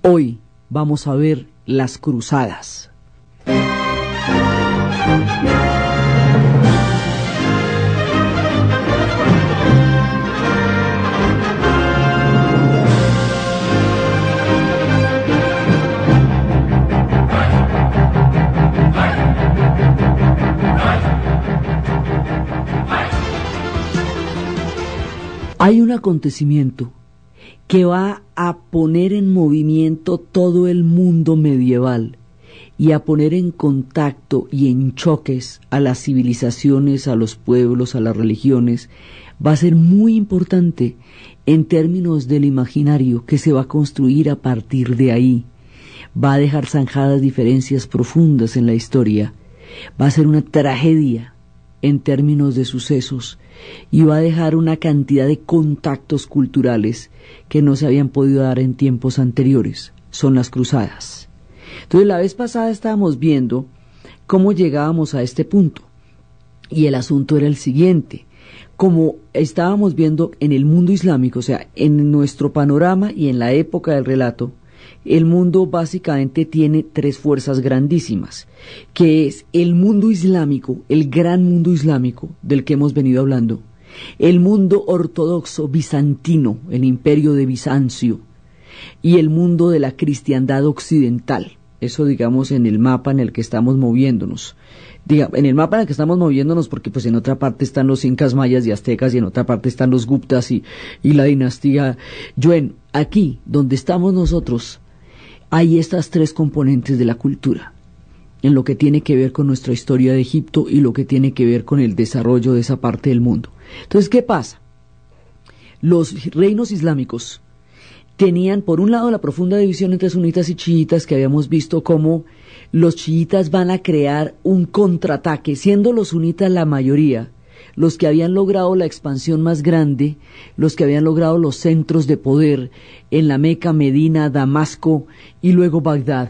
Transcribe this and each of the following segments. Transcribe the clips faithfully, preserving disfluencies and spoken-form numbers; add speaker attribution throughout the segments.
Speaker 1: Hoy vamos a ver las cruzadas. Hay un acontecimiento que va a poner en movimiento todo el mundo medieval y a poner en contacto y en choques a las civilizaciones, a los pueblos, a las religiones. Va a ser muy importante en términos del imaginario que se va a construir a partir de ahí. Va a dejar zanjadas diferencias profundas en la historia. Va a ser una tragedia en términos de sucesos y va a dejar una cantidad de contactos culturales que no se habían podido dar en tiempos anteriores. Son las cruzadas. Entonces la vez pasada estábamos viendo cómo llegábamos a este punto y el asunto era el siguiente: como estábamos viendo en el mundo islámico, o sea, en nuestro panorama y en la época del relato, el mundo básicamente tiene tres fuerzas grandísimas, que es el mundo islámico, el gran mundo islámico del que hemos venido hablando, el mundo ortodoxo bizantino, el imperio de Bizancio, y el mundo de la cristiandad occidental. Eso, digamos, en el mapa en el que estamos moviéndonos. Diga, en el mapa en el que estamos moviéndonos, porque pues en otra parte están los incas, mayas y aztecas, y en otra parte están los guptas y, y la dinastía Yuen. Aquí, donde estamos nosotros, hay estas tres componentes de la cultura, en lo que tiene que ver con nuestra historia de Egipto y lo que tiene que ver con el desarrollo de esa parte del mundo. Entonces, ¿qué pasa? Los reinos islámicos tenían, por un lado, la profunda división entre sunitas y chiitas, que habíamos visto cómo los chiitas van a crear un contraataque, siendo los sunitas la mayoría, los que habían logrado la expansión más grande, los que habían logrado los centros de poder en la Meca, Medina, Damasco y luego Bagdad,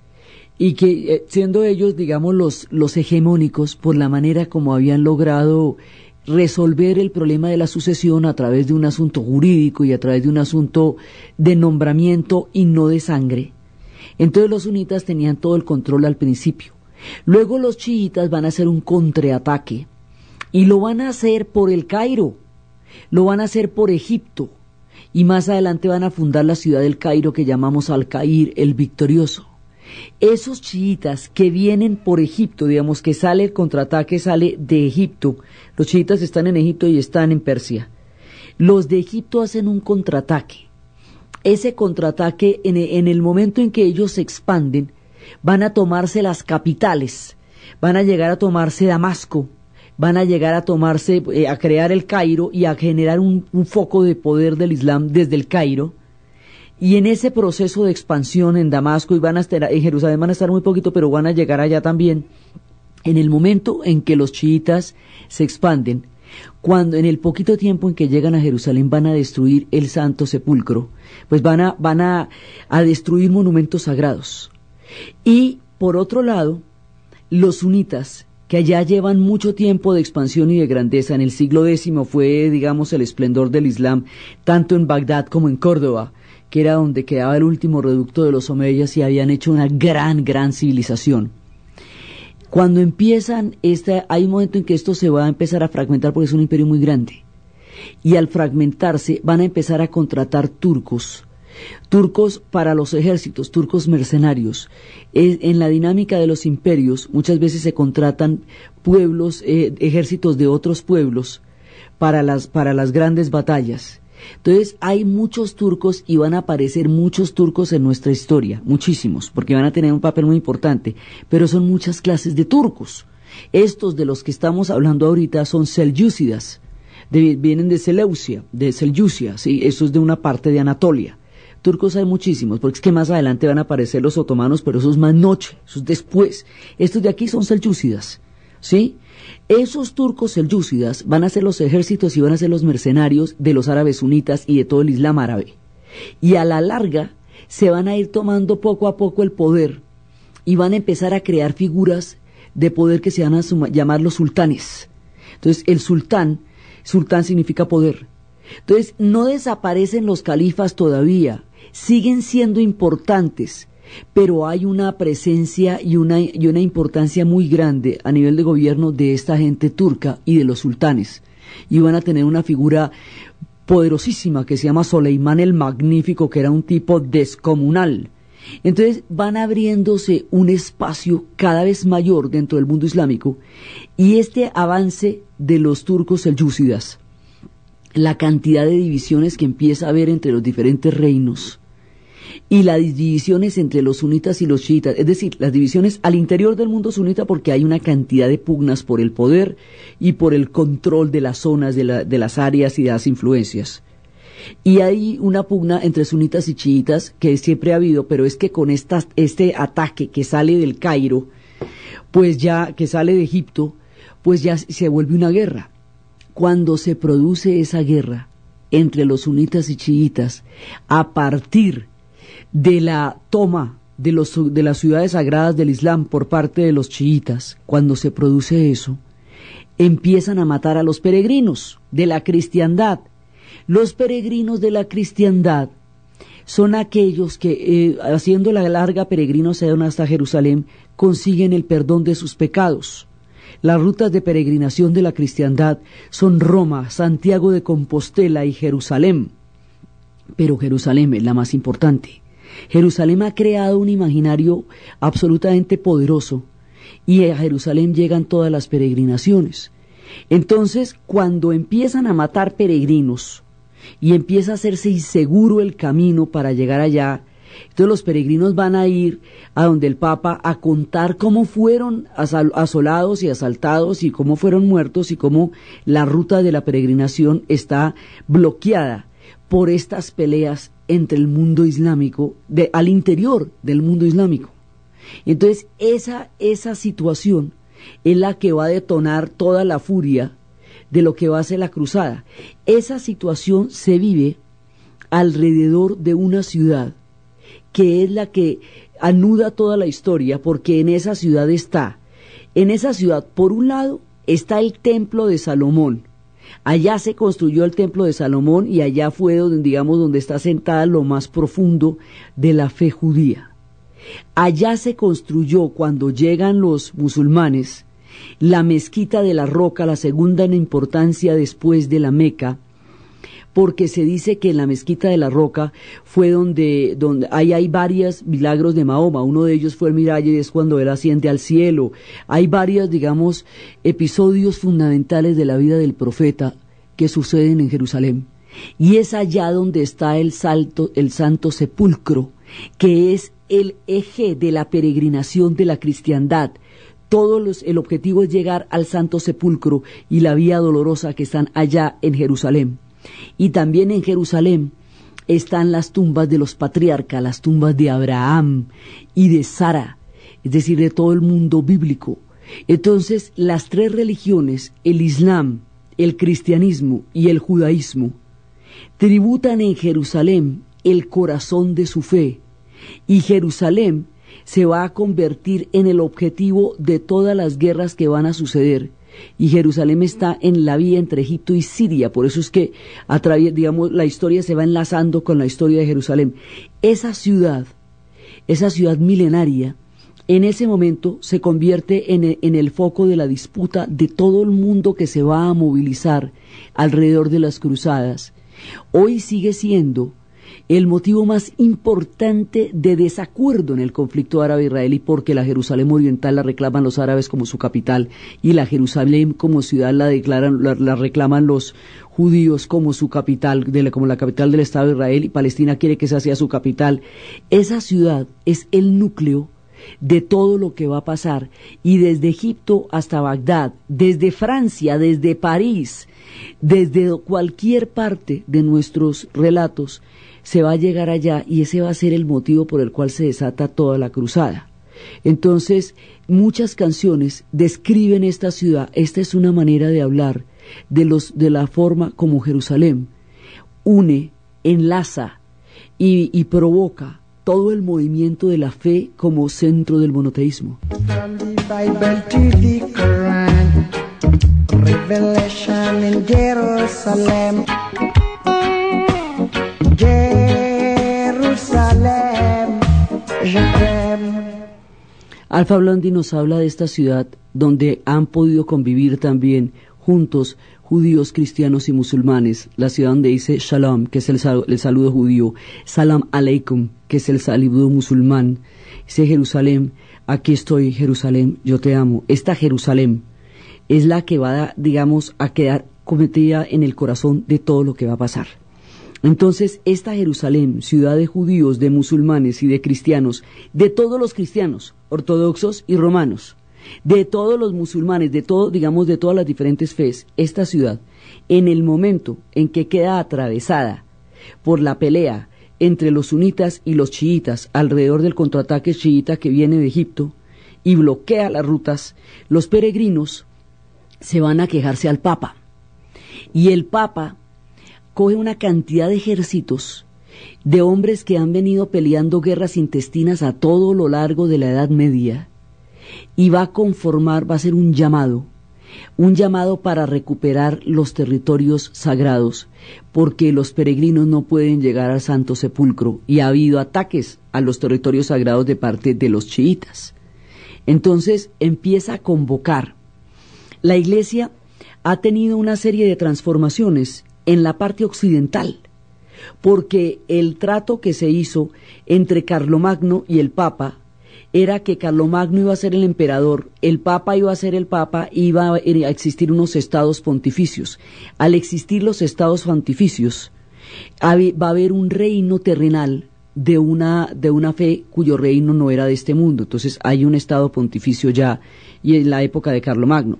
Speaker 1: y que eh, siendo ellos, digamos, los, los hegemónicos por la manera como habían logrado resolver el problema de la sucesión a través de un asunto jurídico y a través de un asunto de nombramiento y no de sangre. Entonces los sunitas tenían todo el control al principio. Luego los chiitas van a hacer un contraataque y lo van a hacer por el Cairo, lo van a hacer por Egipto y más adelante van a fundar la ciudad del Cairo que llamamos Al-Cair, el victorioso. Esos chiitas que vienen por Egipto, digamos que sale el contraataque, sale de Egipto. Los chiitas están en Egipto y están en Persia. Los de Egipto hacen un contraataque. Ese contraataque, en, en el momento en que ellos se expanden, van a tomarse las capitales, van a llegar a tomarse Damasco, van a llegar a tomarse, eh, a crear el Cairo y a generar un, un foco de poder del Islam desde el Cairo. Y en ese proceso de expansión en Damasco y van a estar, en Jerusalén van a estar muy poquito, pero van a llegar allá también. En el momento en que los chiitas se expanden, cuando en el poquito tiempo en que llegan a Jerusalén van a destruir el Santo Sepulcro, pues van a, van a, a destruir monumentos sagrados. Y por otro lado, los sunitas, que allá llevan mucho tiempo de expansión y de grandeza, en el siglo décimo fue, digamos, el esplendor del Islam, tanto en Bagdad como en Córdoba, que era donde quedaba el último reducto de los omeyas y habían hecho una gran, gran civilización. Cuando empiezan, esta, hay un momento en que esto se va a empezar a fragmentar porque es un imperio muy grande. Y al fragmentarse van a empezar a contratar turcos, turcos para los ejércitos, turcos mercenarios. Es, en la dinámica de los imperios muchas veces se contratan pueblos, eh, ejércitos de otros pueblos para las, para las grandes batallas. Entonces hay muchos turcos y van a aparecer muchos turcos en nuestra historia, muchísimos, porque van a tener un papel muy importante, pero son muchas clases de turcos. Estos de los que estamos hablando ahorita son selyúcidas, de, vienen de Seleucia, de Selyucia, ¿sí? Eso es de una parte de Anatolia. Turcos hay muchísimos, porque es que más adelante van a aparecer los otomanos, pero eso es más noche, eso es después. Estos de aquí son selyúcidas, ¿sí? Esos turcos selyúcidas van a ser los ejércitos y van a ser los mercenarios de los árabes sunitas y de todo el Islam árabe. Y a la larga se van a ir tomando poco a poco el poder y van a empezar a crear figuras de poder que se van a suma, llamar los sultanes. Entonces el sultán, sultán significa poder. Entonces no desaparecen los califas todavía, siguen siendo importantes, pero hay una presencia y una, y una importancia muy grande a nivel de gobierno de esta gente turca y de los sultanes. Y van a tener una figura poderosísima que se llama Soleimán el Magnífico, que era un tipo descomunal. Entonces van abriéndose un espacio cada vez mayor dentro del mundo islámico, y este avance de los turcos selyúcidas, la cantidad de divisiones que empieza a haber entre los diferentes reinos, y las divisiones entre los sunitas y los chiitas, es decir, las divisiones al interior del mundo sunita, porque hay una cantidad de pugnas por el poder y por el control de las zonas, de, la, de las áreas y de las influencias. Y hay una pugna entre sunitas y chiitas que siempre ha habido, pero es que con esta, este ataque que sale del Cairo, pues ya, que sale de Egipto, pues ya se vuelve una guerra. Cuando se produce esa guerra entre los sunitas y chiitas, a partir de la toma de, los, de las ciudades sagradas del Islam por parte de los chiitas, cuando se produce eso, empiezan a matar a los peregrinos de la cristiandad. Los peregrinos de la cristiandad son aquellos que, eh, haciendo la larga peregrinación hasta Jerusalén, consiguen el perdón de sus pecados. Las rutas de peregrinación de la cristiandad son Roma, Santiago de Compostela y Jerusalén. Pero Jerusalén es la más importante. Jerusalén ha creado un imaginario absolutamente poderoso, y a Jerusalén llegan todas las peregrinaciones. Entonces, cuando empiezan a matar peregrinos y empieza a hacerse inseguro el camino para llegar allá, entonces los peregrinos van a ir a donde el Papa a contar cómo fueron asol- asolados y asaltados y cómo fueron muertos y cómo la ruta de la peregrinación está bloqueada por estas peleas entre el mundo islámico, de, al interior del mundo islámico. Entonces esa, esa situación es la que va a detonar toda la furia de lo que va a ser la cruzada. Esa situación se vive alrededor de una ciudad que es la que anuda toda la historia, porque en esa ciudad está, en esa ciudad, por un lado, está el templo de Salomón. Allá se construyó el templo de Salomón y allá fue donde, digamos, donde está sentada lo más profundo de la fe judía. Allá se construyó, cuando llegan los musulmanes, la mezquita de la Roca, la segunda en importancia después de la Meca, porque se dice que en la mezquita de la Roca fue donde, donde ahí hay varios milagros de Mahoma. Uno de ellos fue el miraje, y es cuando él asciende al cielo. Hay varios, digamos, episodios fundamentales de la vida del profeta que suceden en Jerusalén. Y es allá donde está el, salto, el Santo Sepulcro, que es el eje de la peregrinación de la cristiandad. Todos los, el objetivo es llegar al Santo Sepulcro y la Vía Dolorosa, que están allá en Jerusalén. Y también en Jerusalén están las tumbas de los patriarcas, las tumbas de Abraham y de Sara, es decir, de todo el mundo bíblico. Entonces, las tres religiones, el Islam, el cristianismo y el judaísmo, tributan en Jerusalén el corazón de su fe, y Jerusalén se va a convertir en el objetivo de todas las guerras que van a suceder. Y Jerusalén está en la vía entre Egipto y Siria, por eso es que a través, digamos, la historia se va enlazando con la historia de Jerusalén. Esa ciudad, esa ciudad milenaria, en ese momento se convierte en el, en el foco de la disputa de todo el mundo que se va a movilizar alrededor de las cruzadas. Hoy sigue siendo el motivo más importante de desacuerdo en el conflicto árabe-israelí, porque la Jerusalén oriental la reclaman los árabes como su capital y la Jerusalén como ciudad la declaran, la, la reclaman los judíos como su capital, de la, como la capital del Estado de Israel, y Palestina quiere que esa sea su capital. Esa ciudad es el núcleo de todo lo que va a pasar, y desde Egipto hasta Bagdad, desde Francia, desde París, desde cualquier parte de nuestros relatos, se va a llegar allá, y ese va a ser el motivo por el cual se desata toda la cruzada. Entonces, muchas canciones describen esta ciudad. Esta es una manera de hablar de, los, de la forma como Jerusalén une, enlaza y, y provoca todo el movimiento de la fe como centro del monoteísmo.
Speaker 2: From the Bible to the Quran, Revelation in Jerusalem. Jerusalem. je t'aime.
Speaker 1: Alpha Blondy nos habla de esta ciudad donde han podido convivir también juntos judíos, cristianos y musulmanes. La ciudad donde dice Shalom, que es el, sal el saludo judío, Salam Aleikum, que es el saludo musulmán. Dice Jerusalén, aquí estoy, Jerusalén, yo te amo. Esta Jerusalén es la que va, digamos, a quedar cometida en el corazón de todo lo que va a pasar. Entonces, esta Jerusalén, ciudad de judíos, de musulmanes y de cristianos, de todos los cristianos, ortodoxos y romanos, de todos los musulmanes, de todo, digamos, de todas las diferentes fes, esta ciudad, en el momento en que queda atravesada por la pelea entre los sunitas y los chiitas alrededor del contraataque chiita que viene de Egipto y bloquea las rutas, los peregrinos se van a quejarse al Papa. Y el Papa coge una cantidad de ejércitos de hombres que han venido peleando guerras intestinas a todo lo largo de la Edad Media y va a conformar, va a hacer un llamado, un llamado para recuperar los territorios sagrados, porque los peregrinos no pueden llegar al Santo Sepulcro y ha habido ataques a los territorios sagrados de parte de los chiitas. Entonces empieza a convocar. La Iglesia ha tenido una serie de transformaciones en la parte occidental, porque el trato que se hizo entre Carlomagno y el Papa era que Carlomagno iba a ser el emperador, el Papa iba a ser el Papa, iba a existir unos estados pontificios. Al existir los estados pontificios, va a haber un reino terrenal de una, de una fe cuyo reino no era de este mundo. Entonces hay un estado pontificio ya, y en la época de Carlomagno.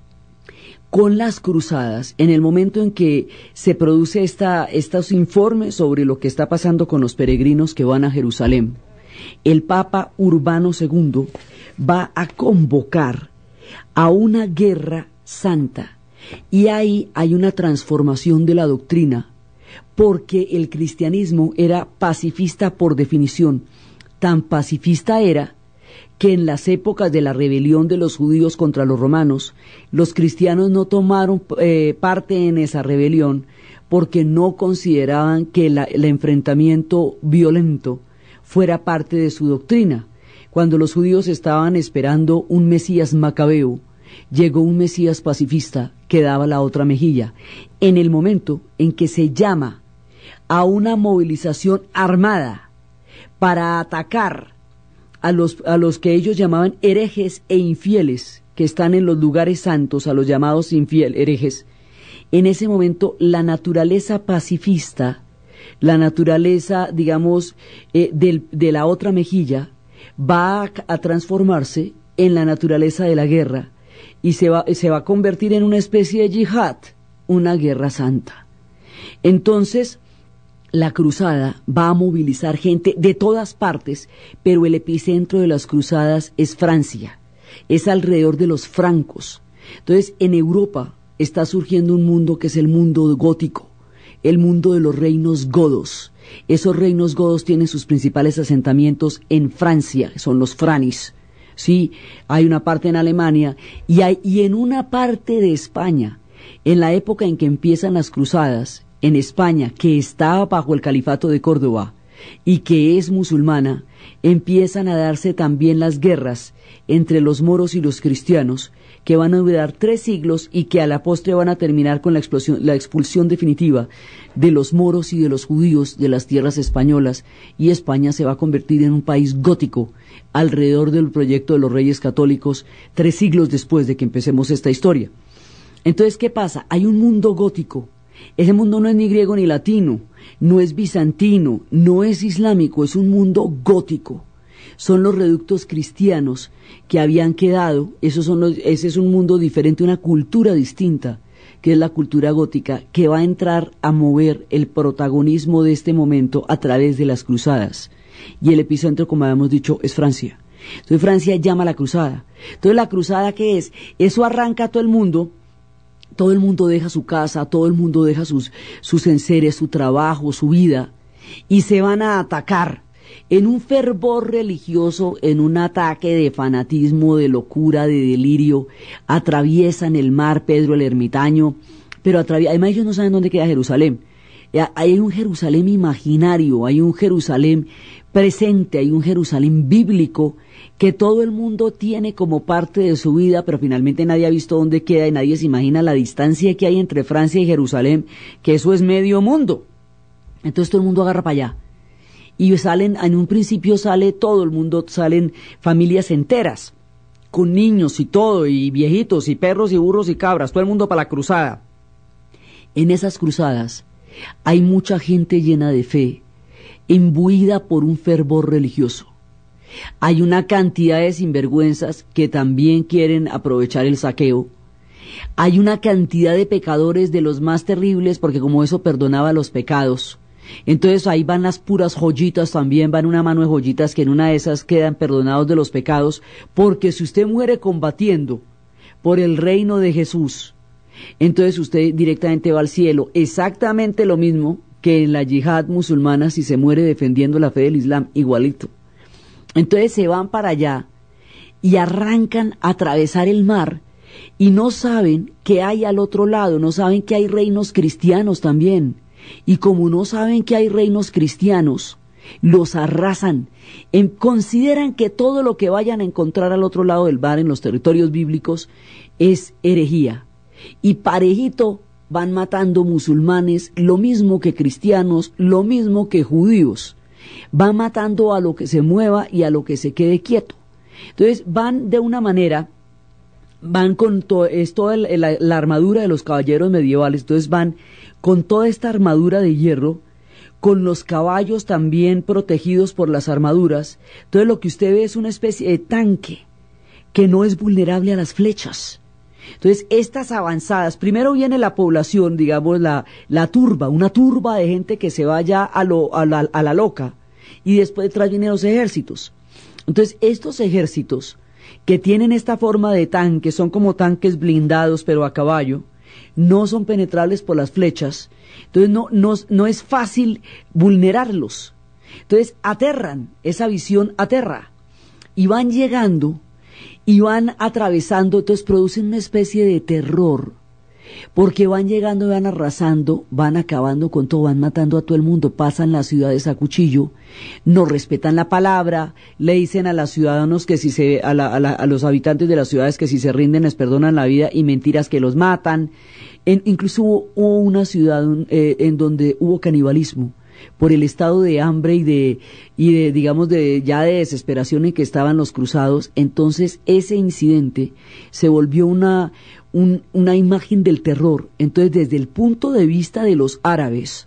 Speaker 1: Con las cruzadas, en el momento en que se produce esta, estos informes sobre lo que está pasando con los peregrinos que van a Jerusalén, el Papa Urbano segundo va a convocar a una guerra santa, y ahí hay una transformación de la doctrina, porque el cristianismo era pacifista por definición. Tan pacifista era que en las épocas de la rebelión de los judíos contra los romanos, los cristianos no tomaron eh, parte en esa rebelión porque no consideraban que la, el enfrentamiento violento fuera parte de su doctrina. Cuando los judíos estaban esperando un Mesías macabeo, llegó un Mesías pacifista que daba la otra mejilla. En el momento en que se llama a una movilización armada para atacar a los, a los que ellos llamaban herejes e infieles, que están en los lugares santos, a los llamados infieles, herejes, en ese momento la naturaleza pacifista, la naturaleza, digamos, eh, del, de la otra mejilla, va a, a transformarse en la naturaleza de la guerra, y se va, se va a convertir en una especie de yihad, una guerra santa. Entonces, la cruzada va a movilizar gente de todas partes, pero el epicentro de las cruzadas es Francia, es alrededor de los francos. Entonces, en Europa está surgiendo un mundo que es el mundo gótico, el mundo de los reinos godos. Esos reinos godos tienen sus principales asentamientos en Francia, son los franis. Sí, hay una parte en Alemania y, hay, y en una parte de España, en la época en que empiezan las cruzadas, en España, que está bajo el califato de Córdoba y que es musulmana, empiezan a darse también las guerras entre los moros y los cristianos, que van a durar tres siglos y que a la postre van a terminar con la, explosión, la expulsión definitiva de los moros y de los judíos de las tierras españolas, y España se va a convertir en un país gótico alrededor del proyecto de los Reyes Católicos, tres siglos después de que empecemos esta historia. Entonces, ¿qué pasa? Hay un mundo gótico. Ese mundo no es ni griego ni latino, no es bizantino, no es islámico, es un mundo gótico. Son los reductos cristianos que habían quedado, esos son los, ese es un mundo diferente, una cultura distinta, que es la cultura gótica, que va a entrar a mover el protagonismo de este momento a través de las cruzadas. Y el epicentro, como habíamos dicho, es Francia. Entonces Francia llama a la cruzada. Entonces, ¿la cruzada qué es? Eso arranca a todo el mundo. Todo el mundo deja su casa, todo el mundo deja sus, sus enseres, su trabajo, su vida, y se van a atacar en un fervor religioso, en un ataque de fanatismo, de locura, de delirio. Atraviesan el mar, Pedro el Ermitaño, pero además ellos no saben dónde queda Jerusalén. Hay un Jerusalén imaginario, hay un Jerusalén presente, hay un Jerusalén bíblico que todo el mundo tiene como parte de su vida, pero finalmente nadie ha visto dónde queda y nadie se imagina la distancia que hay entre Francia y Jerusalén, que eso es medio mundo. Entonces todo el mundo agarra para allá. Y salen, en un principio sale todo el mundo, salen familias enteras, con niños y todo, y viejitos, y perros, y burros, y cabras, todo el mundo para la cruzada. En esas cruzadas hay mucha gente llena de fe, imbuida por un fervor religioso. Hay una cantidad de sinvergüenzas que también quieren aprovechar el saqueo. Hay una cantidad de pecadores de los más terribles, porque como eso perdonaba los pecados. Entonces ahí van las puras joyitas también, van una mano de joyitas que en una de esas quedan perdonados de los pecados, porque si usted muere combatiendo por el reino de Jesús, entonces usted directamente va al cielo. Exactamente lo mismo que en la yihad musulmana si se muere defendiendo la fe del Islam, igualito. Entonces se van para allá y arrancan a atravesar el mar y no saben que hay al otro lado, no saben que hay reinos cristianos también. Y como no saben que hay reinos cristianos, los arrasan. En, consideran que todo lo que vayan a encontrar al otro lado del mar en los territorios bíblicos es herejía. Y parejito van matando musulmanes, lo mismo que cristianos, lo mismo que judíos. Van matando a lo que se mueva y a lo que se quede quieto. Entonces van de una manera, van con to, es toda la, la armadura de los caballeros medievales, entonces van con toda esta armadura de hierro, con los caballos también protegidos por las armaduras. Entonces lo que usted ve es una especie de tanque que no es vulnerable a las flechas. Entonces estas avanzadas, primero viene la población, digamos la, la turba, una turba de gente que se vaya a, lo, a, la, a la loca, y después detrás vienen los ejércitos. Entonces estos ejércitos que tienen esta forma de tanque, son como tanques blindados pero a caballo, no son penetrables por las flechas, entonces no, no, no es fácil vulnerarlos. Entonces aterran, esa visión aterra, y van llegando, y van atravesando, entonces producen una especie de terror, porque van llegando, van arrasando, van acabando con todo, van matando a todo el mundo, pasan las ciudades a cuchillo, no respetan la palabra, le dicen a los ciudadanos que si se, a, la, a, la, a los habitantes de las ciudades que si se rinden les perdonan la vida, y mentiras que los matan. En, incluso hubo, hubo una ciudad eh, en donde hubo canibalismo, por el estado de hambre y de, y de, digamos, de ya de desesperación en que estaban los cruzados. Entonces ese incidente se volvió una, un, una imagen del terror. Entonces desde el punto de vista de los árabes,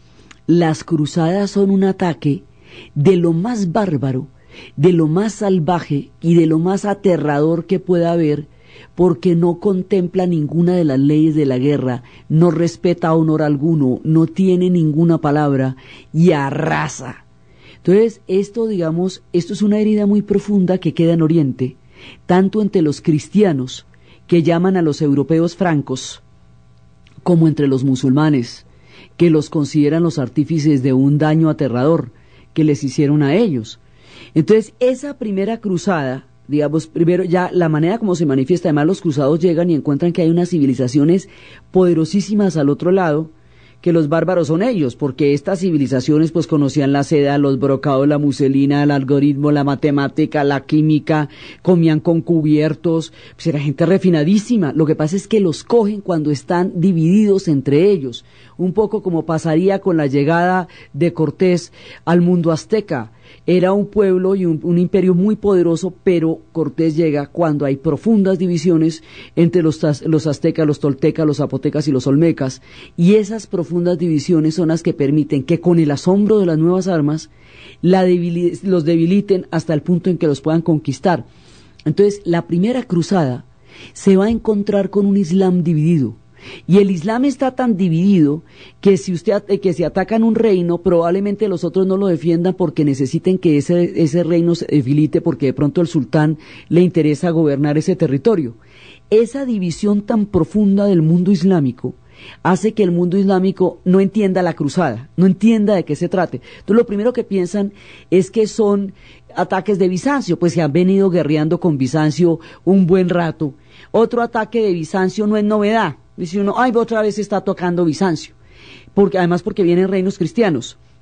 Speaker 1: las cruzadas son un ataque de lo más bárbaro, de lo más salvaje y de lo más aterrador que pueda haber, porque no contempla ninguna de las leyes de la guerra, no respeta honor alguno, no tiene ninguna palabra y arrasa. Entonces, esto, digamos, esto es una herida muy profunda que queda en Oriente, tanto entre los cristianos, que llaman a los europeos francos, como entre los musulmanes, que los consideran los artífices de un daño aterrador que les hicieron a ellos. Entonces, esa primera cruzada, digamos, primero ya la manera como se manifiesta, además los cruzados llegan y encuentran que hay unas civilizaciones poderosísimas al otro lado, que los bárbaros son ellos, porque estas civilizaciones pues conocían la seda, los brocados, la muselina, el algoritmo, la matemática, la química, comían con cubiertos, pues era gente refinadísima. Lo que pasa es que los cogen cuando están divididos entre ellos, un poco como pasaría con la llegada de Cortés al mundo azteca. Era un pueblo y un, un imperio muy poderoso, pero Cortés llega cuando hay profundas divisiones entre los, los aztecas, los toltecas, los zapotecas y los olmecas, y esas profundas divisiones son las que permiten que con el asombro de las nuevas armas la debili- los debiliten hasta el punto en que los puedan conquistar. Entonces, la primera cruzada se va a encontrar con un Islam dividido. Y el Islam está tan dividido que si usted que si atacan un reino, probablemente los otros no lo defiendan porque necesiten que ese, ese reino se debilite, porque de pronto al sultán le interesa gobernar ese territorio. Esa división tan profunda del mundo islámico hace que el mundo islámico no entienda la cruzada, no entienda de qué se trate. Entonces lo primero que piensan es que son ataques de Bizancio, pues se han venido guerreando con Bizancio un buen rato. Otro ataque de Bizancio no es novedad. Dice uno, ay, otra vez está tocando Bizancio, porque además porque vienen reinos cristianos.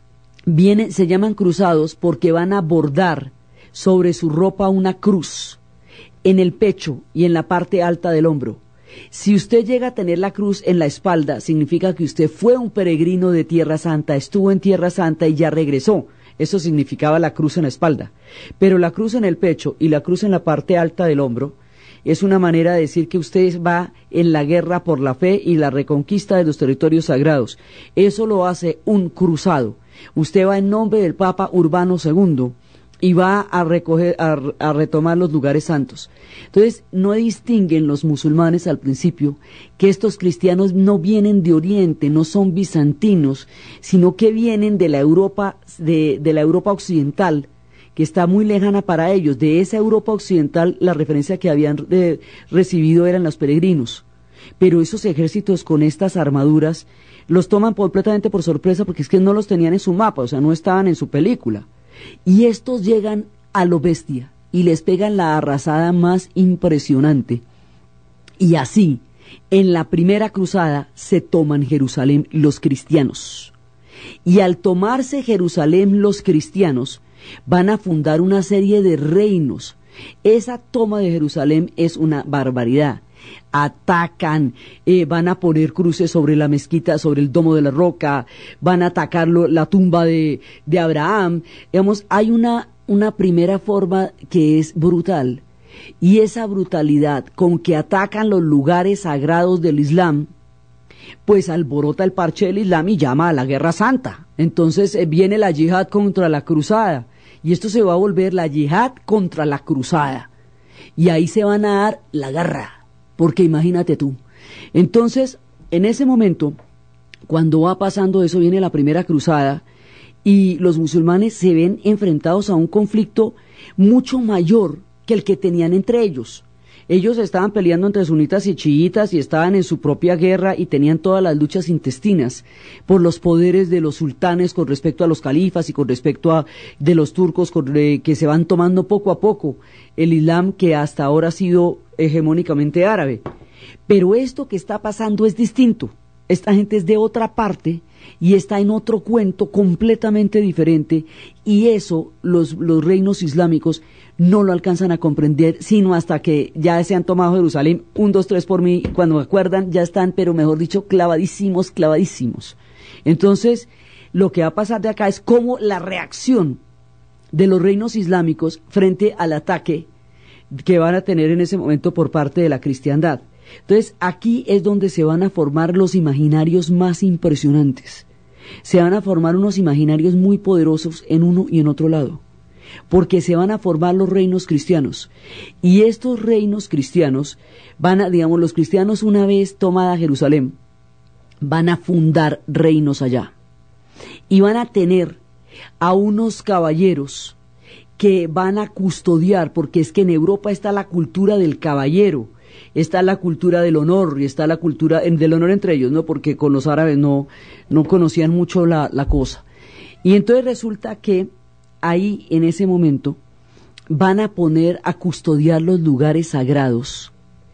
Speaker 1: vienen, se llaman cruzados porque van a bordar sobre su ropa una cruz en el pecho y en la parte alta del hombro. Si usted llega a tener la cruz en la espalda, significa que usted fue un peregrino de Tierra Santa, estuvo en Tierra Santa y ya regresó. Eso significaba la cruz en la espalda. Pero la cruz en el pecho y la cruz en la parte alta del hombro es una manera de decir que usted va en la guerra por la fe y la reconquista de los territorios sagrados. Eso lo hace un cruzado. Usted va en nombre del Papa Urbano segundo y va a recoger, a, a retomar los lugares santos. Entonces, no distinguen los musulmanes al principio que estos cristianos no vienen de Oriente, no son bizantinos, sino que vienen de la Europa, de, de la Europa occidental, que está muy lejana para ellos. De esa Europa occidental, la referencia que habían de, recibido eran los peregrinos. Pero esos ejércitos con estas armaduras los toman completamente por sorpresa porque es que no los tenían en su mapa, o sea, no estaban en su película. Y estos llegan a lo bestia y les pegan la arrasada más impresionante. Y así, en la primera cruzada, se toman Jerusalén los cristianos. Y al tomarse Jerusalén los cristianos, van a fundar una serie de reinos. Esa toma de Jerusalén es una barbaridad. Atacan, eh, van a poner cruces sobre la mezquita, sobre el domo de la roca, van a atacar lo, la tumba de, de Abraham. Digamos, hay una, una primera forma que es brutal, y esa brutalidad con que atacan los lugares sagrados del Islam, pues alborota el parche del Islam y llama a la guerra santa. Entonces eh, viene la yihad contra la cruzada, y esto se va a volver la yihad contra la cruzada, y ahí se van a dar la guerra. Porque imagínate tú. Entonces, en ese momento, cuando va pasando eso, viene la primera cruzada y los musulmanes se ven enfrentados a un conflicto mucho mayor que el que tenían entre ellos. Ellos estaban peleando entre sunitas y chiitas y estaban en su propia guerra y tenían todas las luchas intestinas por los poderes de los sultanes con respecto a los califas y con respecto a de los turcos con, eh, que se van tomando poco a poco el Islam, que hasta ahora ha sido hegemónicamente árabe. Pero esto que está pasando es distinto. Esta gente es de otra parte y está en otro cuento completamente diferente, y eso los, los reinos islámicos no lo alcanzan a comprender sino hasta que ya se han tomado Jerusalén. Un, dos, tres por mí, cuando me acuerdan ya están, pero mejor dicho, clavadísimos, clavadísimos. Entonces, lo que va a pasar de acá es cómo la reacción de los reinos islámicos frente al ataque que van a tener en ese momento por parte de la cristiandad. Entonces, aquí es donde se van a formar los imaginarios más impresionantes. Se van a formar unos imaginarios muy poderosos en uno y en otro lado, porque se van a formar los reinos cristianos. Y estos reinos cristianos van a, digamos, los cristianos, una vez tomada Jerusalén, van a fundar reinos allá. Y van a tener a unos caballeros que van a custodiar, porque es que en Europa está la cultura del caballero, está la cultura del honor y está la cultura del honor entre ellos, ¿no? Porque con los árabes no, no conocían mucho la, la cosa. Y entonces resulta que ahí en ese momento van a poner a custodiar los lugares sagrados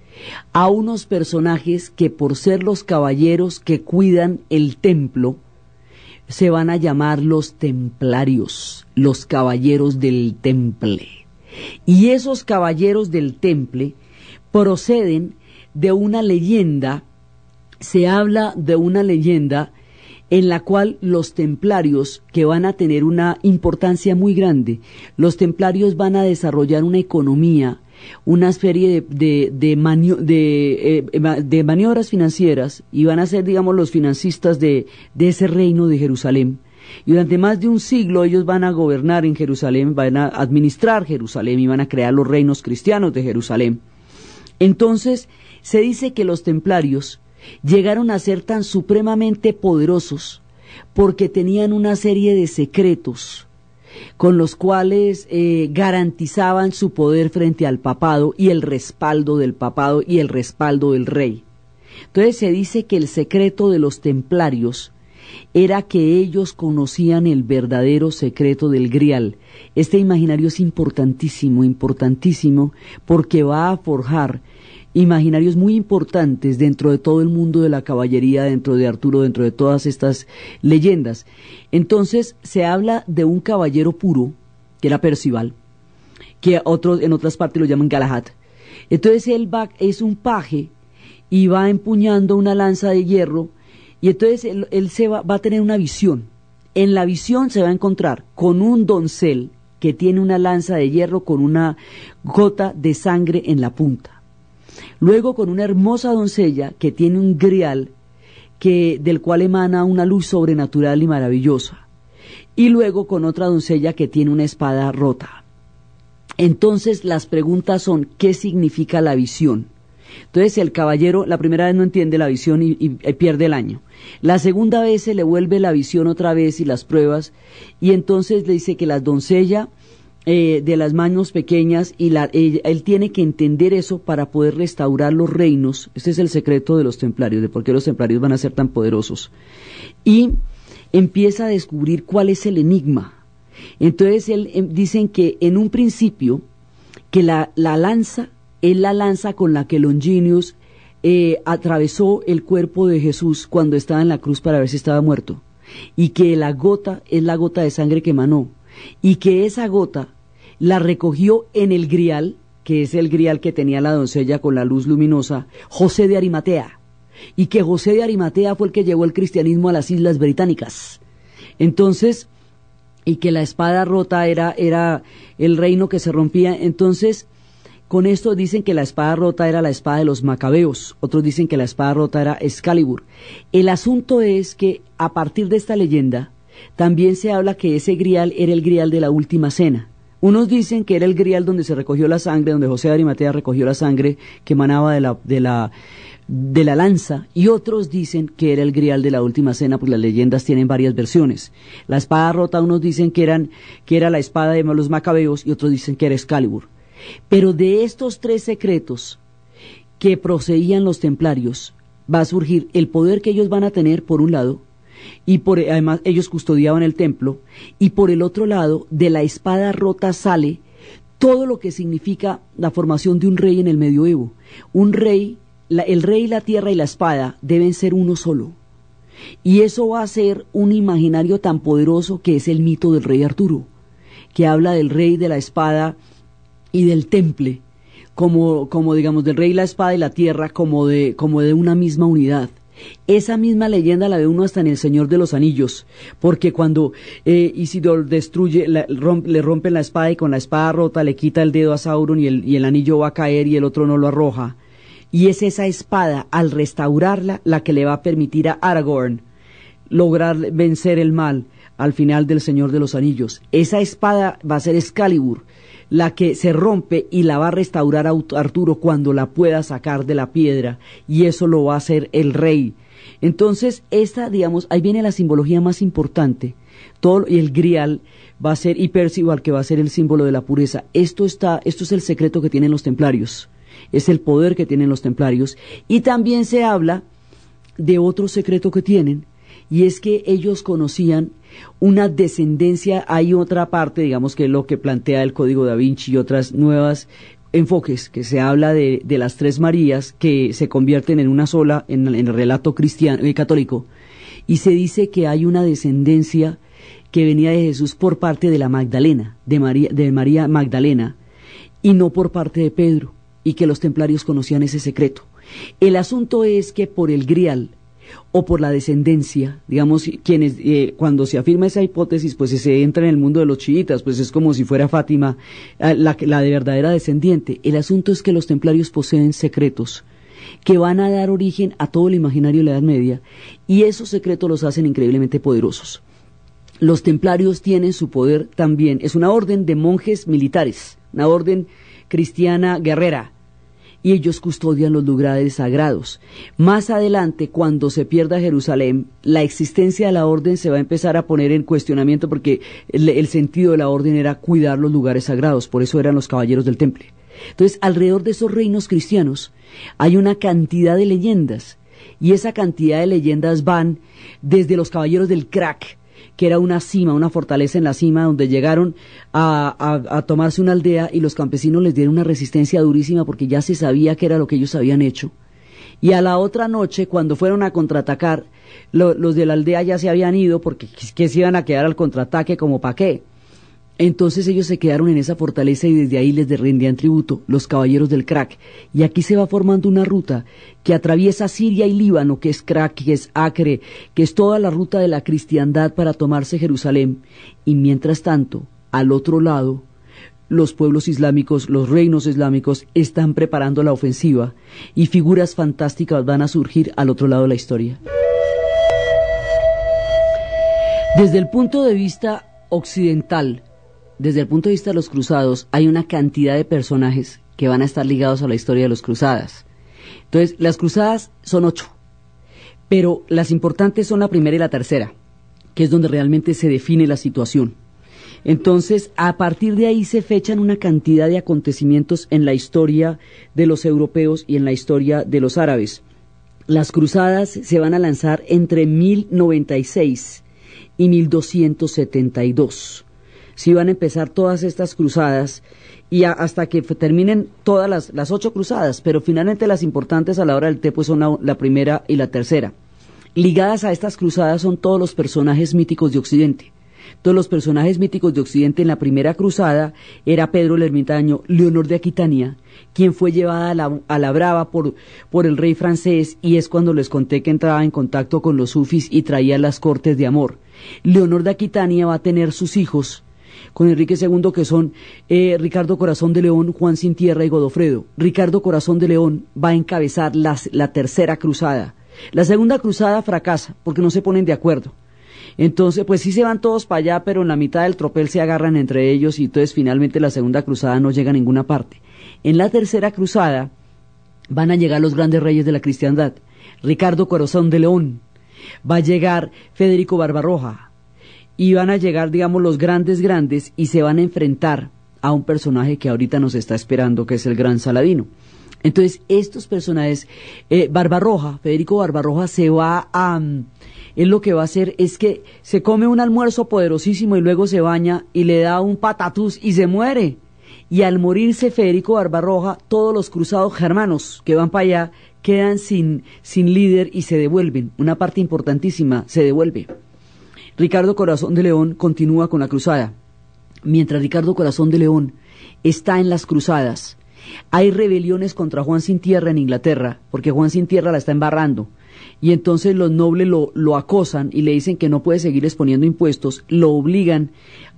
Speaker 1: a unos personajes que, por ser los caballeros que cuidan el templo, se van a llamar los templarios, los caballeros del temple. Y esos caballeros del temple proceden de una leyenda, se habla de una leyenda en la cual los templarios, que van a tener una importancia muy grande, los templarios van a desarrollar una economía, una serie de, de, de, manio, de, eh, de maniobras financieras, y van a ser, digamos, los financistas de, de ese reino de Jerusalén. Y durante más de un siglo ellos van a gobernar en Jerusalén, van a administrar Jerusalén y van a crear los reinos cristianos de Jerusalén. Entonces, se dice que los templarios llegaron a ser tan supremamente poderosos porque tenían una serie de secretos con los cuales eh, garantizaban su poder frente al papado y el respaldo del papado y el respaldo del rey. Entonces se dice que el secreto de los templarios era que ellos conocían el verdadero secreto del Grial. Este imaginario es importantísimo, importantísimo, porque va a forjar imaginarios muy importantes dentro de todo el mundo de la caballería, dentro de Arturo, dentro de todas estas leyendas. Entonces se habla de un caballero puro, que era Percival, que otros, en otras partes lo llaman Galahad. Entonces él va, es un paje y va empuñando una lanza de hierro, y entonces él, él se va, va a tener una visión. En la visión se va a encontrar con un doncel que tiene una lanza de hierro con una gota de sangre en la punta. Luego con una hermosa doncella que tiene un grial que, del cual emana una luz sobrenatural y maravillosa. Y luego con otra doncella que tiene una espada rota. Entonces las preguntas son, ¿qué significa la visión? Entonces el caballero la primera vez no entiende la visión y, y, y pierde el año. La segunda vez se le vuelve la visión otra vez y las pruebas, y entonces le dice que la doncella eh, de las manos pequeñas, y la, él, él tiene que entender eso para poder restaurar los reinos. Este es el secreto de los templarios, de por qué los templarios van a ser tan poderosos. Y empieza a descubrir cuál es el enigma. Entonces él, eh, dicen que en un principio que la, la lanza es la lanza con la que Longinus eh, atravesó el cuerpo de Jesús cuando estaba en la cruz para ver si estaba muerto, y que la gota es la gota de sangre que emanó, y que esa gota la recogió en el grial, que es el grial que tenía la doncella con la luz luminosa, José de Arimatea, y que José de Arimatea fue el que llevó el cristianismo a las Islas Británicas. Entonces, y que la espada rota era, era el reino que se rompía. Entonces, con esto dicen que la espada rota era la espada de los macabeos, otros dicen que la espada rota era Excalibur. El asunto es que a partir de esta leyenda también se habla que ese grial era el grial de la última cena. Unos dicen que era el grial donde se recogió la sangre, donde José de Arimatea recogió la sangre que emanaba de la, de la, de la lanza, y otros dicen que era el grial de la última cena, pues las leyendas tienen varias versiones. La espada rota, unos dicen que, eran, que era la espada de los macabeos, y otros dicen que era Excalibur. Pero de estos tres secretos que poseían los templarios va a surgir el poder que ellos van a tener por un lado, y por, además ellos custodiaban el templo, y por el otro lado de la espada rota sale todo lo que significa la formación de un rey en el medioevo. Un rey, la, el rey, la tierra y la espada deben ser uno solo, y eso va a ser un imaginario tan poderoso que es el mito del rey Arturo, que habla del rey, de la espada y del temple, como, como digamos del rey, la espada y la tierra, como de, como de una misma unidad. Esa misma leyenda la ve uno hasta en El Señor de los Anillos, porque cuando eh, Isildur destruye, la, romp, le rompen la espada, y con la espada rota le quita el dedo a Sauron, y el, y el anillo va a caer y el otro no lo arroja, y es esa espada, al restaurarla, la que le va a permitir a Aragorn lograr vencer el mal al final del Señor de los Anillos. Esa espada va a ser Excalibur, la que se rompe y la va a restaurar a Arturo cuando la pueda sacar de la piedra, y eso lo va a hacer el rey. Entonces, esta, digamos, ahí viene la simbología más importante. Todo, y el grial va a ser, y Percival, que va a ser el símbolo de la pureza. Esto está, esto es el secreto que tienen los templarios, es el poder que tienen los templarios. Y también se habla de otro secreto que tienen, y es que ellos conocían una descendencia. Hay otra parte, digamos, que es lo que plantea el Código Da Vinci y otras nuevas enfoques, que se habla de, de las tres Marías que se convierten en una sola en, en el relato cristiano, eh, católico, y se dice que hay una descendencia que venía de Jesús por parte de la Magdalena, de María, de María Magdalena, y no por parte de Pedro, y que los templarios conocían ese secreto. El asunto es que por el grial, o por la descendencia, digamos, quienes eh, cuando se afirma esa hipótesis, pues se entra en el mundo de los chiitas, pues es como si fuera Fátima eh, la, la de verdadera descendiente. El asunto es que los templarios poseen secretos que van a dar origen a todo el imaginario de la Edad Media, y esos secretos los hacen increíblemente poderosos. Los templarios tienen su poder también, es una orden de monjes militares, una orden cristiana guerrera, y ellos custodian los lugares sagrados. Más adelante, cuando se pierda Jerusalén, la existencia de la orden se va a empezar a poner en cuestionamiento, porque el, el sentido de la orden era cuidar los lugares sagrados, por eso eran los caballeros del temple. Entonces, alrededor de esos reinos cristianos hay una cantidad de leyendas, y esa cantidad de leyendas van desde los caballeros del crack, que era una cima, una fortaleza en la cima, donde llegaron a, a, a tomarse una aldea y los campesinos les dieron una resistencia durísima porque ya se sabía qué era lo que ellos habían hecho. Y a la otra noche, cuando fueron a contraatacar, lo, los de la aldea ya se habían ido porque que se iban a quedar al contraataque, como pa' qué. Entonces ellos se quedaron en esa fortaleza y desde ahí les rendían tributo, los caballeros del Crac. Y aquí se va formando una ruta que atraviesa Siria y Líbano, que es Crac, que es Acre, que es toda la ruta de la cristiandad para tomarse Jerusalén. Y mientras tanto, al otro lado, los pueblos islámicos, los reinos islámicos están preparando la ofensiva y figuras fantásticas van a surgir al otro lado de la historia. Desde el punto de vista occidental, desde el punto de vista de los cruzados, hay una cantidad de personajes que van a estar ligados a la historia de los cruzadas. Entonces, las cruzadas son ocho, pero las importantes son la primera y la tercera, que es donde realmente se define la situación. Entonces, a partir de ahí se fechan una cantidad de acontecimientos en la historia de los europeos y en la historia de los árabes. Las cruzadas se van a lanzar entre mil noventa y seis y mil doscientos setenta y dos. Sí van a empezar todas estas cruzadas y a, hasta que terminen todas las, las ocho cruzadas, pero finalmente las importantes a la hora del té pues son la, la primera y la tercera. Ligadas a estas cruzadas son todos los personajes míticos de Occidente. Todos los personajes míticos de Occidente en la primera cruzada era Pedro el Ermitaño, Leonor de Aquitania, quien fue llevada a la, a la brava por, por el rey francés, y es cuando les conté que entraba en contacto con los sufis y traía las cortes de amor. Leonor de Aquitania va a tener sus hijos con Enrique segundo, que son eh, Ricardo Corazón de León, Juan Sin Tierra y Godofredo. Ricardo Corazón de León va a encabezar las, la tercera cruzada. La segunda cruzada fracasa porque no se ponen de acuerdo. Entonces, pues sí se van todos para allá, pero en la mitad del tropel se agarran entre ellos y entonces finalmente la segunda cruzada no llega a ninguna parte. En la tercera cruzada van a llegar los grandes reyes de la cristiandad. Ricardo Corazón de León, va a llegar Federico Barbarroja, y van a llegar, digamos, los grandes grandes y se van a enfrentar a un personaje que ahorita nos está esperando, que es el gran Saladino. Entonces, estos personajes, eh, Barbarroja, Federico Barbarroja se va a... Um, él lo que va a hacer es que se come un almuerzo poderosísimo y luego se baña y le da un patatús y se muere. Y al morirse Federico Barbarroja, todos los cruzados germanos que van para allá quedan sin, sin líder y se devuelven. Una parte importantísima se devuelve. Ricardo Corazón de León continúa con la cruzada. Mientras Ricardo Corazón de León está en las cruzadas, hay rebeliones contra Juan Sin Tierra en Inglaterra, porque Juan Sin Tierra la está embarrando. Y entonces los nobles lo, lo acosan y le dicen que no puede seguir exponiendo impuestos, lo obligan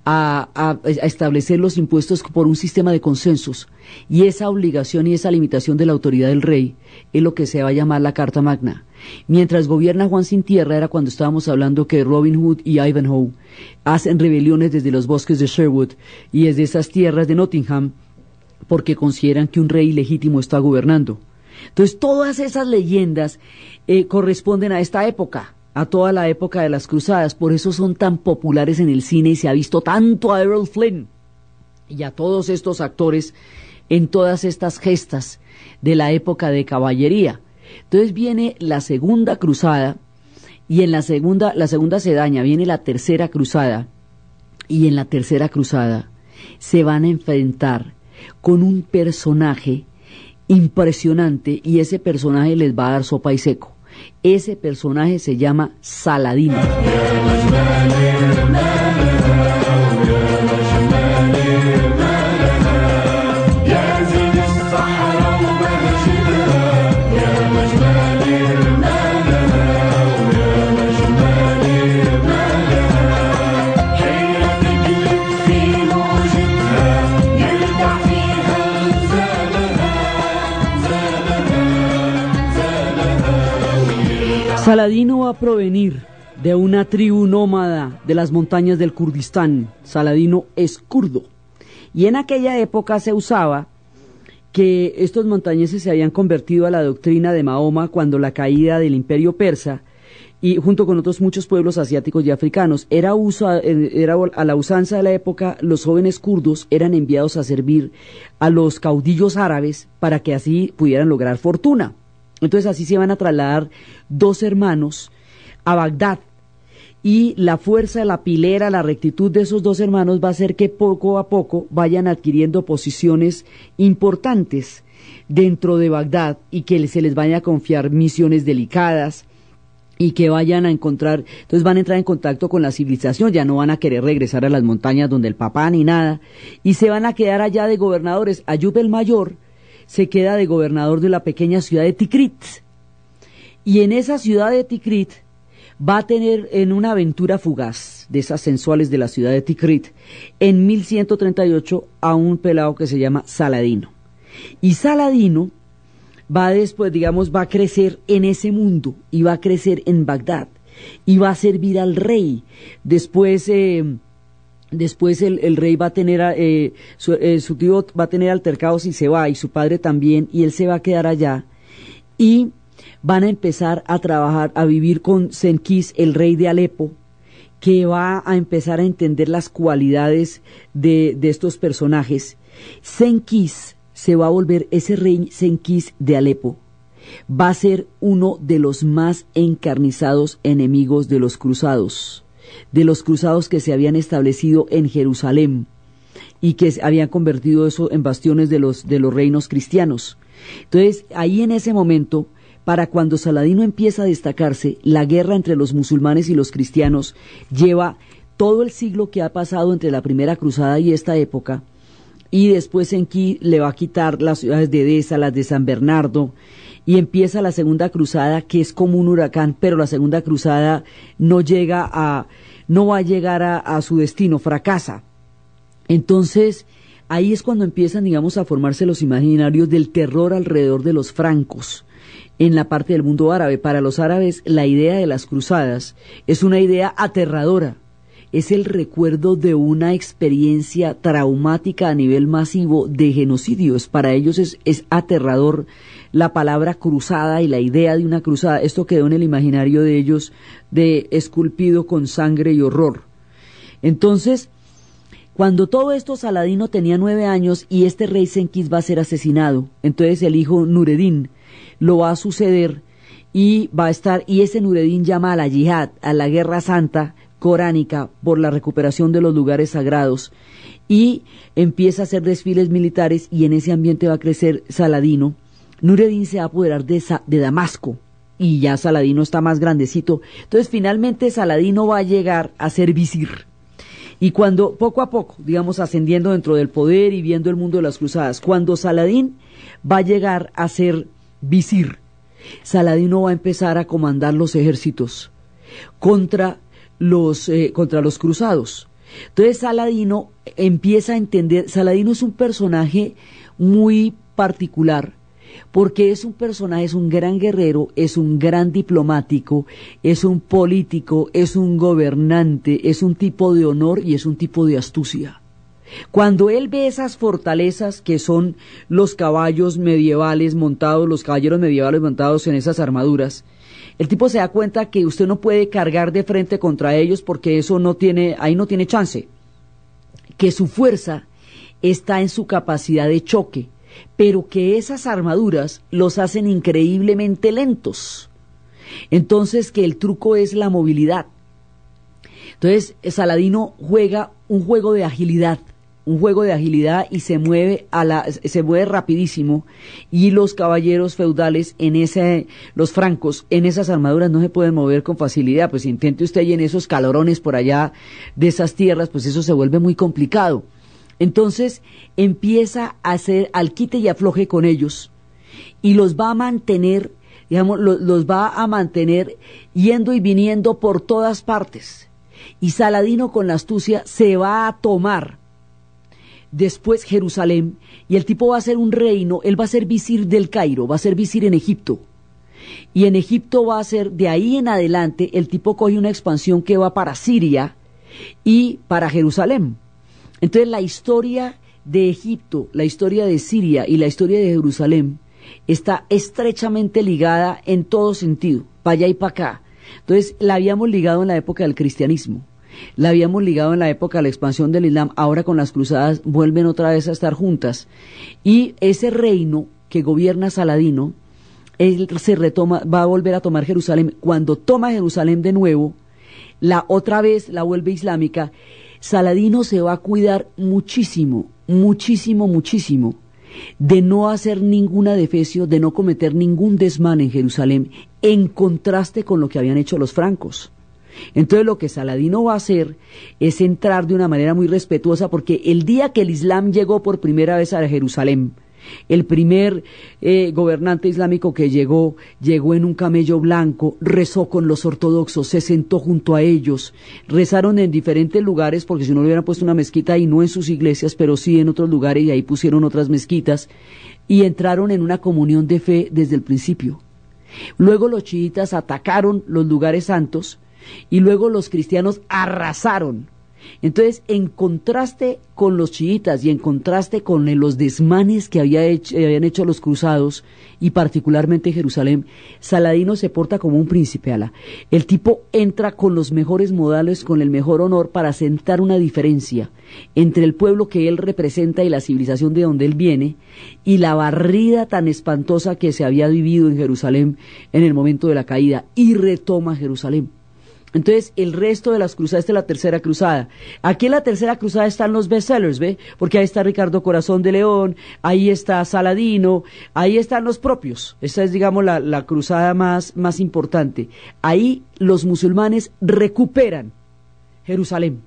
Speaker 1: a, a, a establecer los impuestos por un sistema de consensos. Y esa obligación y esa limitación de la autoridad del rey es lo que se va a llamar la Carta Magna. Mientras gobierna Juan Sin Tierra, era cuando estábamos hablando que Robin Hood y Ivanhoe hacen rebeliones desde los bosques de Sherwood y desde esas tierras de Nottingham, porque consideran que un rey legítimo está gobernando. Entonces, todas esas leyendas eh, corresponden a esta época, a toda la época de las cruzadas. Por eso son tan populares en el cine y se ha visto tanto a Errol Flynn y a todos estos actores en todas estas gestas de la época de caballería. Entonces viene la segunda cruzada y en la segunda, la segunda se daña, viene la tercera cruzada, y en la tercera cruzada se van a enfrentar con un personaje impresionante y ese personaje les va a dar sopa y seco. Ese personaje se llama Saladino. Saladino va a provenir de una tribu nómada de las montañas del Kurdistán. Saladino es kurdo. Y en aquella época se usaba que estos montañeses se habían convertido a la doctrina de Mahoma cuando la caída del imperio persa, y junto con otros muchos pueblos asiáticos y africanos, era, usa, era a la usanza de la época, los jóvenes kurdos eran enviados a servir a los caudillos árabes para que así pudieran lograr fortuna. Entonces así se van a trasladar dos hermanos a Bagdad, y la fuerza, la pilera, la rectitud de esos dos hermanos va a hacer que poco a poco vayan adquiriendo posiciones importantes dentro de Bagdad y que se les vaya a confiar misiones delicadas y que vayan a encontrar, entonces van a entrar en contacto con la civilización, ya no van a querer regresar a las montañas donde el papá ni nada, y se van a quedar allá de gobernadores. Ayub el Mayor se queda de gobernador de la pequeña ciudad de Tikrit, y en esa ciudad de Tikrit va a tener en una aventura fugaz, de esas sensuales de la ciudad de Tikrit, en mil ciento treinta y ocho a un pelado que se llama Saladino. Y Saladino va después, digamos, va a crecer en ese mundo, y va a crecer en Bagdad, y va a servir al rey. Después, eh, después el, el rey va a tener, eh, su, eh, su tío va a tener altercados y se va, y su padre también, y él se va a quedar allá, y van a empezar a trabajar, a vivir con Senkis, el rey de Alepo, que va a empezar a entender las cualidades de, de estos personajes. Senkis se va a volver, ese rey Senkis de Alepo, va a ser uno de los más encarnizados enemigos de los cruzados, de los cruzados que se habían establecido en Jerusalén y que habían convertido eso en bastiones de los, de los reinos cristianos. Entonces, ahí en ese momento, para cuando Saladino empieza a destacarse, la guerra entre los musulmanes y los cristianos lleva todo el siglo que ha pasado entre la primera cruzada y esta época, y después Enki le va a quitar las ciudades de Edesa, las de San Bernardo, y empieza la segunda cruzada, que es como un huracán, pero la segunda cruzada no llega a, no va a llegar a, a su destino, fracasa. Entonces, ahí es cuando empiezan, digamos, a formarse los imaginarios del terror alrededor de los francos en la parte del mundo árabe. Para los árabes, la idea de las cruzadas es una idea aterradora. Es el recuerdo de una experiencia traumática a nivel masivo de genocidios. Para ellos es, es aterrador la palabra cruzada y la idea de una cruzada. Esto quedó en el imaginario de ellos, de esculpido con sangre y horror. Entonces, cuando todo esto, Saladino tenía nueve años y este rey Senkis va a ser asesinado. Entonces el hijo Nureddin lo va a suceder y va a estar, y ese Nureddin llama a la yihad, a la guerra santa coránica por la recuperación de los lugares sagrados, y empieza a hacer desfiles militares, y en ese ambiente va a crecer Saladino. Nureddin se va a apoderar de, de Damasco, y ya Saladino está más grandecito. Entonces finalmente Saladino va a llegar a ser visir. Y cuando, poco a poco, digamos, ascendiendo dentro del poder y viendo el mundo de las cruzadas, cuando Saladín va a llegar a ser visir, Saladino va a empezar a comandar los ejércitos contra los, eh, contra los cruzados. Entonces Saladino empieza a entender, Saladino es un personaje muy particular, porque es un personaje, es un gran guerrero, es un gran diplomático, es un político, es un gobernante, es un tipo de honor y es un tipo de astucia. Cuando él ve esas fortalezas que son los caballos medievales montados, los caballeros medievales montados en esas armaduras, el tipo se da cuenta que usted no puede cargar de frente contra ellos porque eso no tiene, ahí no tiene chance, que su fuerza está en su capacidad de choque, pero que esas armaduras los hacen increíblemente lentos. Entonces, que el truco es la movilidad. Entonces, Saladino juega un juego de agilidad, un juego de agilidad y se mueve a la, se mueve rapidísimo, y los caballeros feudales en ese, los francos, en esas armaduras no se pueden mover con facilidad. Pues intente usted y en esos calorones por allá de esas tierras, pues eso se vuelve muy complicado. Entonces empieza a hacer al quite y afloje con ellos y los va a mantener, digamos, los, los va a mantener yendo y viniendo por todas partes. Y Saladino con la astucia se va a tomar después Jerusalén, y el tipo va a ser un reino, él va a ser visir del Cairo, va a ser visir en Egipto. Y en Egipto va a ser, de ahí en adelante, el tipo coge una expansión que va para Siria y para Jerusalén. Entonces la historia de Egipto, la historia de Siria y la historia de Jerusalén está estrechamente ligada en todo sentido, para allá y para acá. Entonces la habíamos ligado en la época del cristianismo, la habíamos ligado en la época de la expansión del Islam, ahora con las cruzadas vuelven otra vez a estar juntas. Y ese reino que gobierna Saladino, él se retoma, va a volver a tomar Jerusalén. Cuando toma Jerusalén de nuevo, la otra vez la vuelve islámica, Saladino se va a cuidar muchísimo, muchísimo, muchísimo de no hacer ninguna defecio, de no cometer ningún desmán en Jerusalén, en contraste con lo que habían hecho los francos. Entonces lo que Saladino va a hacer es entrar de una manera muy respetuosa, porque el día que el Islam llegó por primera vez a Jerusalén, el primer eh, gobernante islámico que llegó, llegó en un camello blanco, rezó con los ortodoxos, se sentó junto a ellos, rezaron en diferentes lugares, porque si no le hubieran puesto una mezquita ahí, no en sus iglesias, pero sí en otros lugares, y ahí pusieron otras mezquitas, y entraron en una comunión de fe desde el principio. Luego los chiitas atacaron los lugares santos, y luego los cristianos arrasaron. Entonces, en contraste con los chiitas y en contraste con los desmanes que había hecho, habían hecho los cruzados, y particularmente Jerusalén, Saladino se porta como un príncipe, ala. El tipo entra con los mejores modales, con el mejor honor, para sentar una diferencia entre el pueblo que él representa y la civilización de donde él viene, y la barrida tan espantosa que se había vivido en Jerusalén en el momento de la caída, y retoma Jerusalén. Entonces, el resto de las cruzadas, esta es la tercera cruzada. Aquí en la tercera cruzada están los bestsellers, ¿ve? Porque ahí está Ricardo Corazón de León, ahí está Saladino, ahí están los propios. Esta es, digamos, la, la cruzada más, más importante. Ahí los musulmanes recuperan Jerusalén.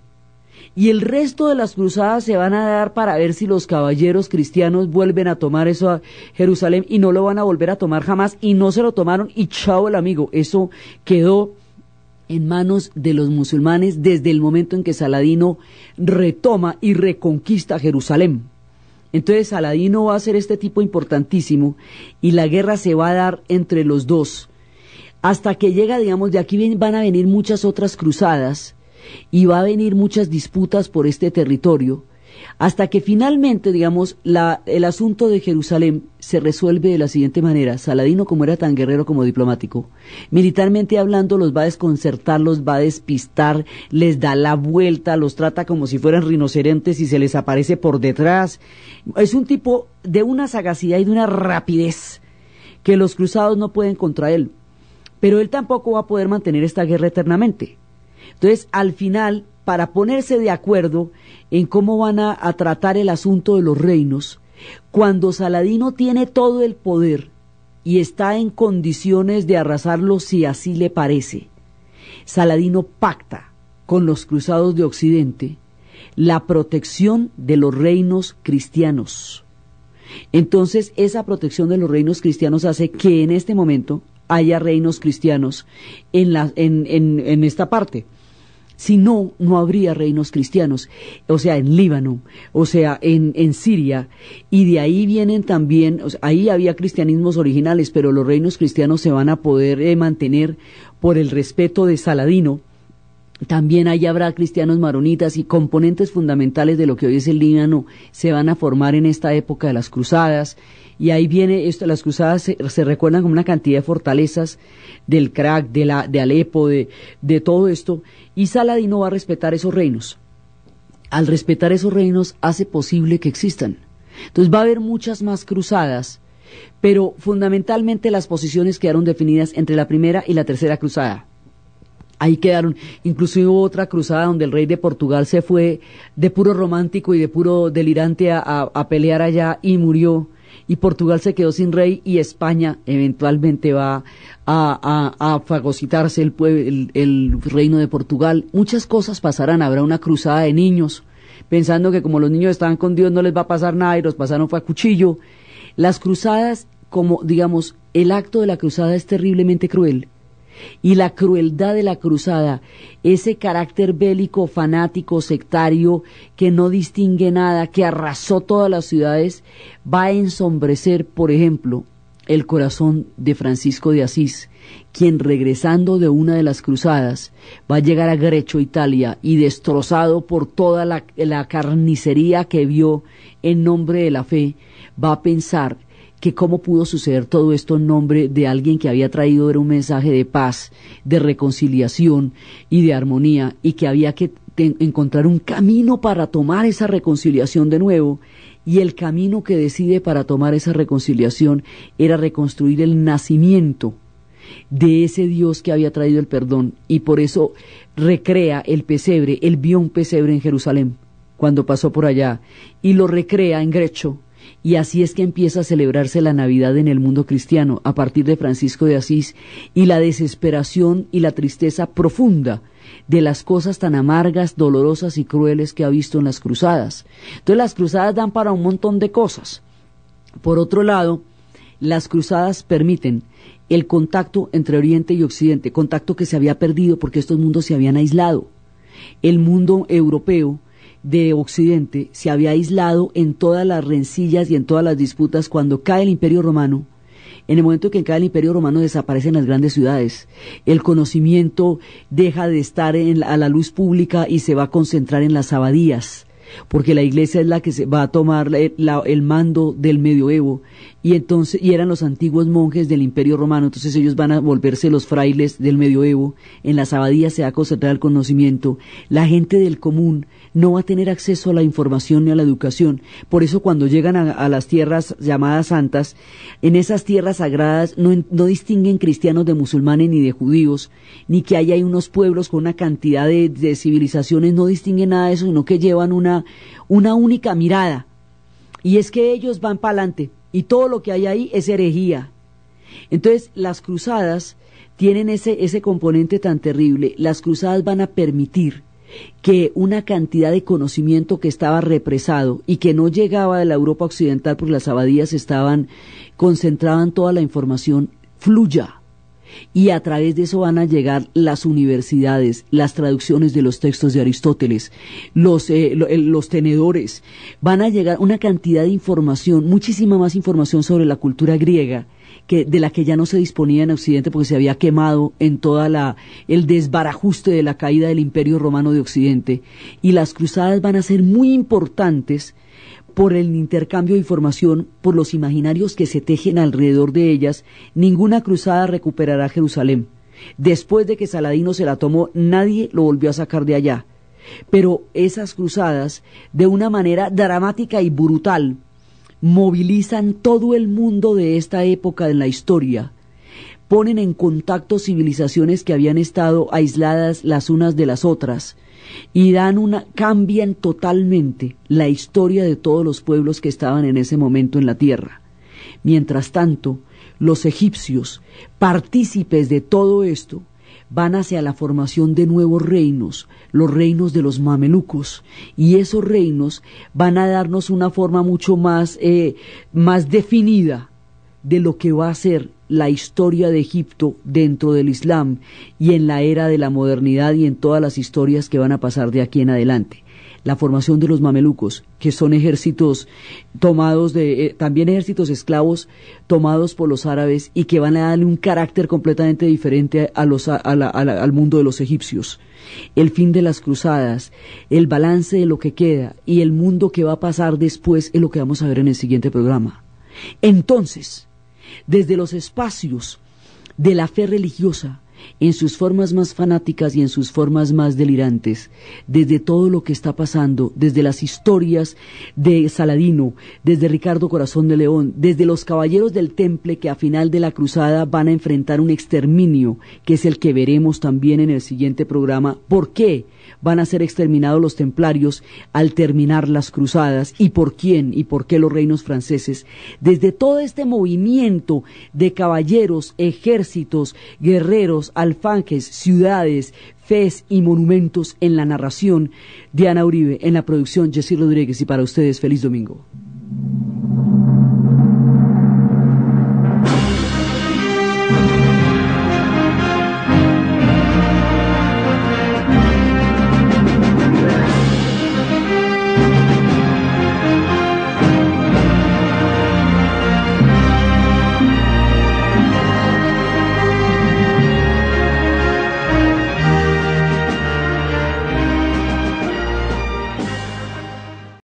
Speaker 1: Y el resto de las cruzadas se van a dar para ver si los caballeros cristianos vuelven a tomar eso a Jerusalén, y no lo van a volver a tomar jamás, y no se lo tomaron, y chao el amigo. Eso quedó en manos de los musulmanes desde el momento en que Saladino retoma y reconquista Jerusalén. Entonces Saladino va a ser este tipo importantísimo, y la guerra se va a dar entre los dos, hasta que llega, digamos, de aquí van a venir muchas otras cruzadas, y va a venir muchas disputas por este territorio, hasta que finalmente, digamos, la, el asunto de Jerusalén se resuelve de la siguiente manera. Saladino, como era tan guerrero como diplomático, militarmente hablando, los va a desconcertar, los va a despistar, les da la vuelta, los trata como si fueran rinocerontes y se les aparece por detrás. Es un tipo de una sagacidad y de una rapidez que los cruzados no pueden contra él, pero él tampoco va a poder mantener esta guerra eternamente. Entonces, al final, para ponerse de acuerdo en cómo van a, a tratar el asunto de los reinos, cuando Saladino tiene todo el poder y está en condiciones de arrasarlo si así le parece, Saladino pacta con los cruzados de Occidente la protección de los reinos cristianos. Entonces, esa protección de los reinos cristianos hace que en este momento haya reinos cristianos en, la, en, en, en esta parte. Si no, no habría reinos cristianos, o sea, en Líbano, o sea, en, en Siria, y de ahí vienen también, o sea, ahí había cristianismos originales, pero los reinos cristianos se van a poder eh, mantener por el respeto de Saladino. También ahí habrá cristianos maronitas, y componentes fundamentales de lo que hoy es el Líbano se van a formar en esta época de las cruzadas. Y ahí viene esto, las cruzadas se, se recuerdan como una cantidad de fortalezas del Crac, de, la, de Alepo, de, de todo esto, y Saladino va a respetar esos reinos. Al respetar esos reinos hace posible que existan. Entonces va a haber muchas más cruzadas, pero fundamentalmente las posiciones quedaron definidas entre la primera y la tercera cruzada. Ahí quedaron, incluso hubo otra cruzada donde el rey de Portugal se fue de puro romántico y de puro delirante a, a, a pelear allá y murió, y Portugal se quedó sin rey, y España eventualmente va a, a, a fagocitarse el, el, el reino de Portugal. Muchas cosas pasarán, habrá una cruzada de niños, pensando que como los niños estaban con Dios no les va a pasar nada, y los pasaron fue a cuchillo. Las cruzadas, como digamos, el acto de la cruzada es terriblemente cruel, y la crueldad de la cruzada, ese carácter bélico, fanático, sectario, que no distingue nada, que arrasó todas las ciudades, va a ensombrecer, por ejemplo, el corazón de Francisco de Asís, quien regresando de una de las cruzadas va a llegar a Grecho, Italia, y destrozado por toda la, la carnicería que vio en nombre de la fe, va a pensar que cómo pudo suceder todo esto en nombre de alguien que había traído era un mensaje de paz, de reconciliación y de armonía, y que había que te- encontrar un camino para tomar esa reconciliación de nuevo, y el camino que decide para tomar esa reconciliación era reconstruir el nacimiento de ese Dios que había traído el perdón, y por eso recrea el pesebre. Él vio un pesebre en Jerusalén cuando pasó por allá, y lo recrea en Grecho, y así es que empieza a celebrarse la Navidad en el mundo cristiano, a partir de Francisco de Asís, y la desesperación y la tristeza profunda de las cosas tan amargas, dolorosas y crueles que ha visto en las cruzadas. Entonces las cruzadas dan para un montón de cosas. Por otro lado, las cruzadas permiten el contacto entre Oriente y Occidente, contacto que se había perdido porque estos mundos se habían aislado. El mundo europeo de Occidente se había aislado en todas las rencillas y en todas las disputas. Cuando cae el Imperio Romano, en el momento que cae el Imperio Romano, desaparecen las grandes ciudades. El conocimiento deja de estar en, a la luz pública y se va a concentrar en las abadías, porque la iglesia es la que se va a tomar la, la, el mando del medioevo, y entonces y eran los antiguos monjes del Imperio Romano. Entonces ellos van a volverse los frailes del medioevo. En las abadías se va a concentrar el conocimiento. La gente del común no va a tener acceso a la información ni a la educación. Por eso cuando llegan a, a las tierras llamadas santas, en esas tierras sagradas no, no distinguen cristianos de musulmanes ni de judíos, ni que haya unos pueblos con una cantidad de, de civilizaciones. No distinguen nada de eso, sino que llevan una, una única mirada, y es que ellos van para adelante, y todo lo que hay ahí es herejía. Entonces las cruzadas tienen ese, ese componente tan terrible. Las cruzadas van a permitir que una cantidad de conocimiento que estaba represado y que no llegaba de la Europa occidental porque las abadías estaban, concentraban toda la información, fluya. Y a través de eso van a llegar las universidades, las traducciones de los textos de Aristóteles, los, eh, los tenedores. Van a llegar una cantidad de información, muchísima más información sobre la cultura griega, que de la que ya no se disponía en Occidente porque se había quemado en toda la el desbarajuste de la caída del Imperio Romano de Occidente. Y las cruzadas van a ser muy importantes por el intercambio de información, por los imaginarios que se tejen alrededor de ellas. Ninguna cruzada recuperará Jerusalén. Después de que Saladino se la tomó, nadie lo volvió a sacar de allá. Pero esas cruzadas, de una manera dramática y brutal, movilizan todo el mundo de esta época en la historia. Ponen en contacto civilizaciones que habían estado aisladas las unas de las otras, y dan una, cambian totalmente la historia de todos los pueblos que estaban en ese momento en la tierra. Mientras tanto, los egipcios, partícipes de todo esto, van hacia la formación de nuevos reinos, los reinos de los mamelucos, y esos reinos van a darnos una forma mucho más, eh, más definida de lo que va a ser la historia de Egipto dentro del Islam y en la era de la modernidad y en todas las historias que van a pasar de aquí en adelante. La formación de los mamelucos, que son ejércitos tomados de, eh, también ejércitos esclavos tomados por los árabes, y que van a darle un carácter completamente diferente a los, a, a la, a la, al mundo de los egipcios. El fin de las cruzadas, el balance de lo que queda y el mundo que va a pasar después es lo que vamos a ver en el siguiente programa. Entonces, desde los espacios de la fe religiosa, en sus formas más fanáticas y en sus formas más delirantes, desde todo lo que está pasando, desde las historias de Saladino, desde Ricardo Corazón de León, desde los caballeros del Temple que a final de la cruzada van a enfrentar un exterminio, que es el que veremos también en el siguiente programa. ¿Por qué van a ser exterminados los templarios al terminar las cruzadas? ¿Y por quién? ¿Y por qué los reinos franceses? Desde todo este movimiento de caballeros, ejércitos, guerreros, alfanjes, ciudades, fes y monumentos, en la narración Diana Uribe, en la producción Jessy Rodríguez, y para ustedes feliz domingo.